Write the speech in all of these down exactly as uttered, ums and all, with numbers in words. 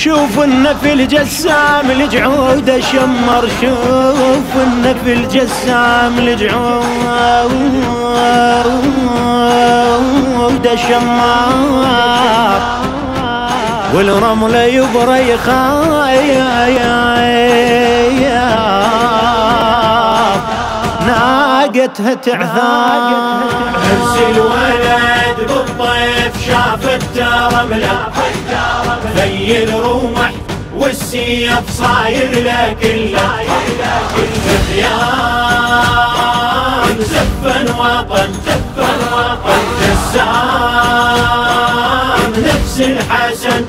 شوف النفل جسام الجعود شمر، شوف النفل جسام الجعود شمر، والرمل يبرى يخايف ناقتها تعثار. ارسل ولد بالطيف شاف الترملة، ذيل رمح والسيف صاير لك كله، خيام زفن وطن جسام نفس الحسن.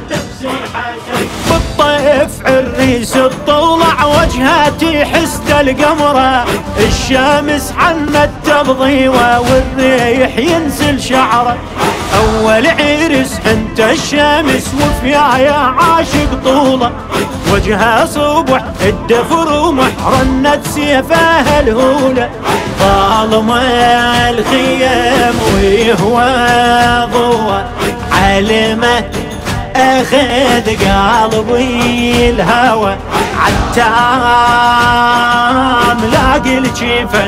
بالطيف عريس الطلع وجهاتي حسد القمرة، الشمس عنت تبضيوه والريح ينزل شعره، أول عرس انت الشمس وفيا يا عاشق طوله، وجهها صبح الدفر ومحرنت سيفها الهولة، ظالم الخيام ويهوى ضوى علمه اخذ قلبي الهوى، عتام لاقي الجفن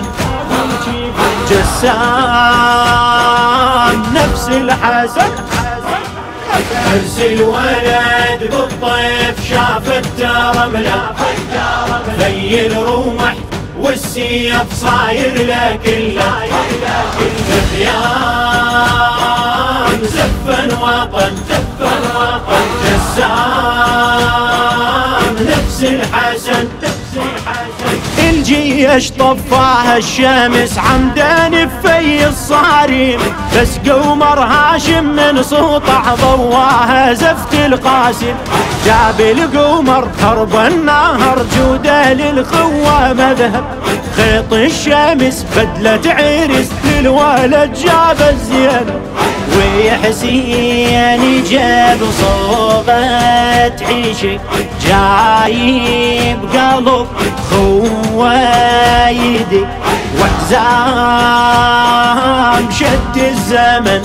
جسام نفس الحسن. ارسل ولد بالطيف شاف الترملة، ذيل رمح والسيف صاير لك كله، خيام زفن وطن جسام نفس الحسن. الجيش طفاها الشمس عمدان في الصارم، بس قمر هاشم من سطع ضواها زفت القاسم، جاب القمر هرب النهر جوده للخوة مذهب، خيط الشمس بدلة عرس للولد جاب الزين، ويحسين جاب صوغة عيشك جايب قلب خوايدي، وحزام شد الزمن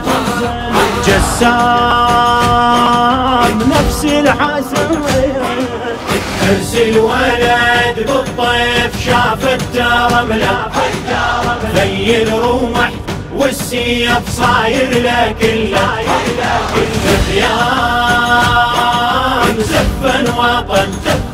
جسام نفس الحسن. ارسل ولد بالطيف شاف الترملة، ذيل رمح والسيف صاير لك كله، خيام زفن وطن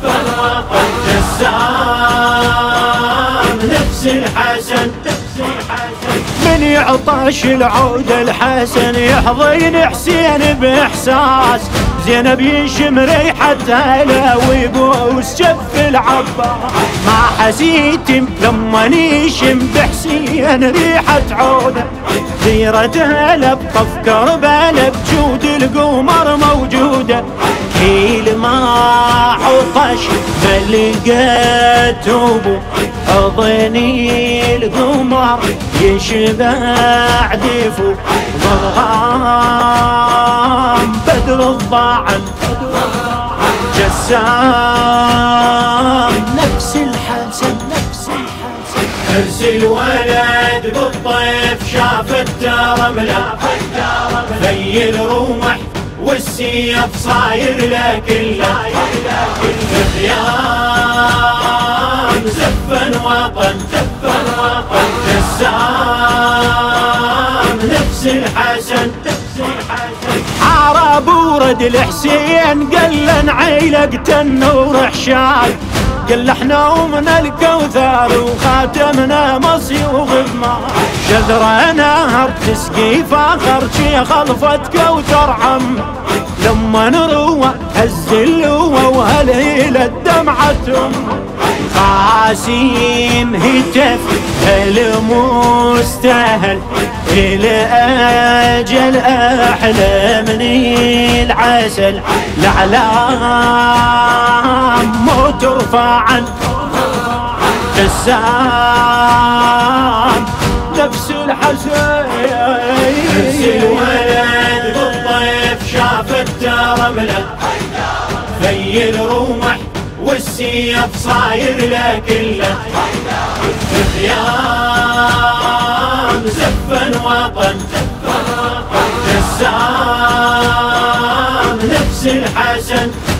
جسام نفس الحسن. من يعطاش العود الحسن يحضن حسين باحساس، زينب يشم ريحتها لا ويبوس جف العباس، ما حسيتم لما يشم بحسين ريحة عوده، سيرتها لبطف كربلاء بجود القمر موجوده، كيل ما عطش ملقت ابو اظني القمر يشبع دفو، ضرغام بدر الضاعن جسام نفس الحسن. ارسل ولد بالطيف شاف الترملة، ذيل رمح والسيف صاير لك كله، خيام زفن وطن جسام نفس الحسن. عرب ورد الحسين قال عيلقت النور حشاد، قال احنا ومن الكوثر وخاتمنا مصيوغ بماء، شذرة نهر تسقي فاخر شي خلفت كوثر عم، لما نروى هز اللوى وهالهيلة دمعتهم، قاسم هتف المستاهل إلى أجل أحلى من العسل، الأعلام مو ترفعن جسام نفس الحسن. ارسل ولد بالطيف شاف الترملة، ذيل رمح والسيف صاير لك كله، خيام زفن وطن جسام نفس الحسن.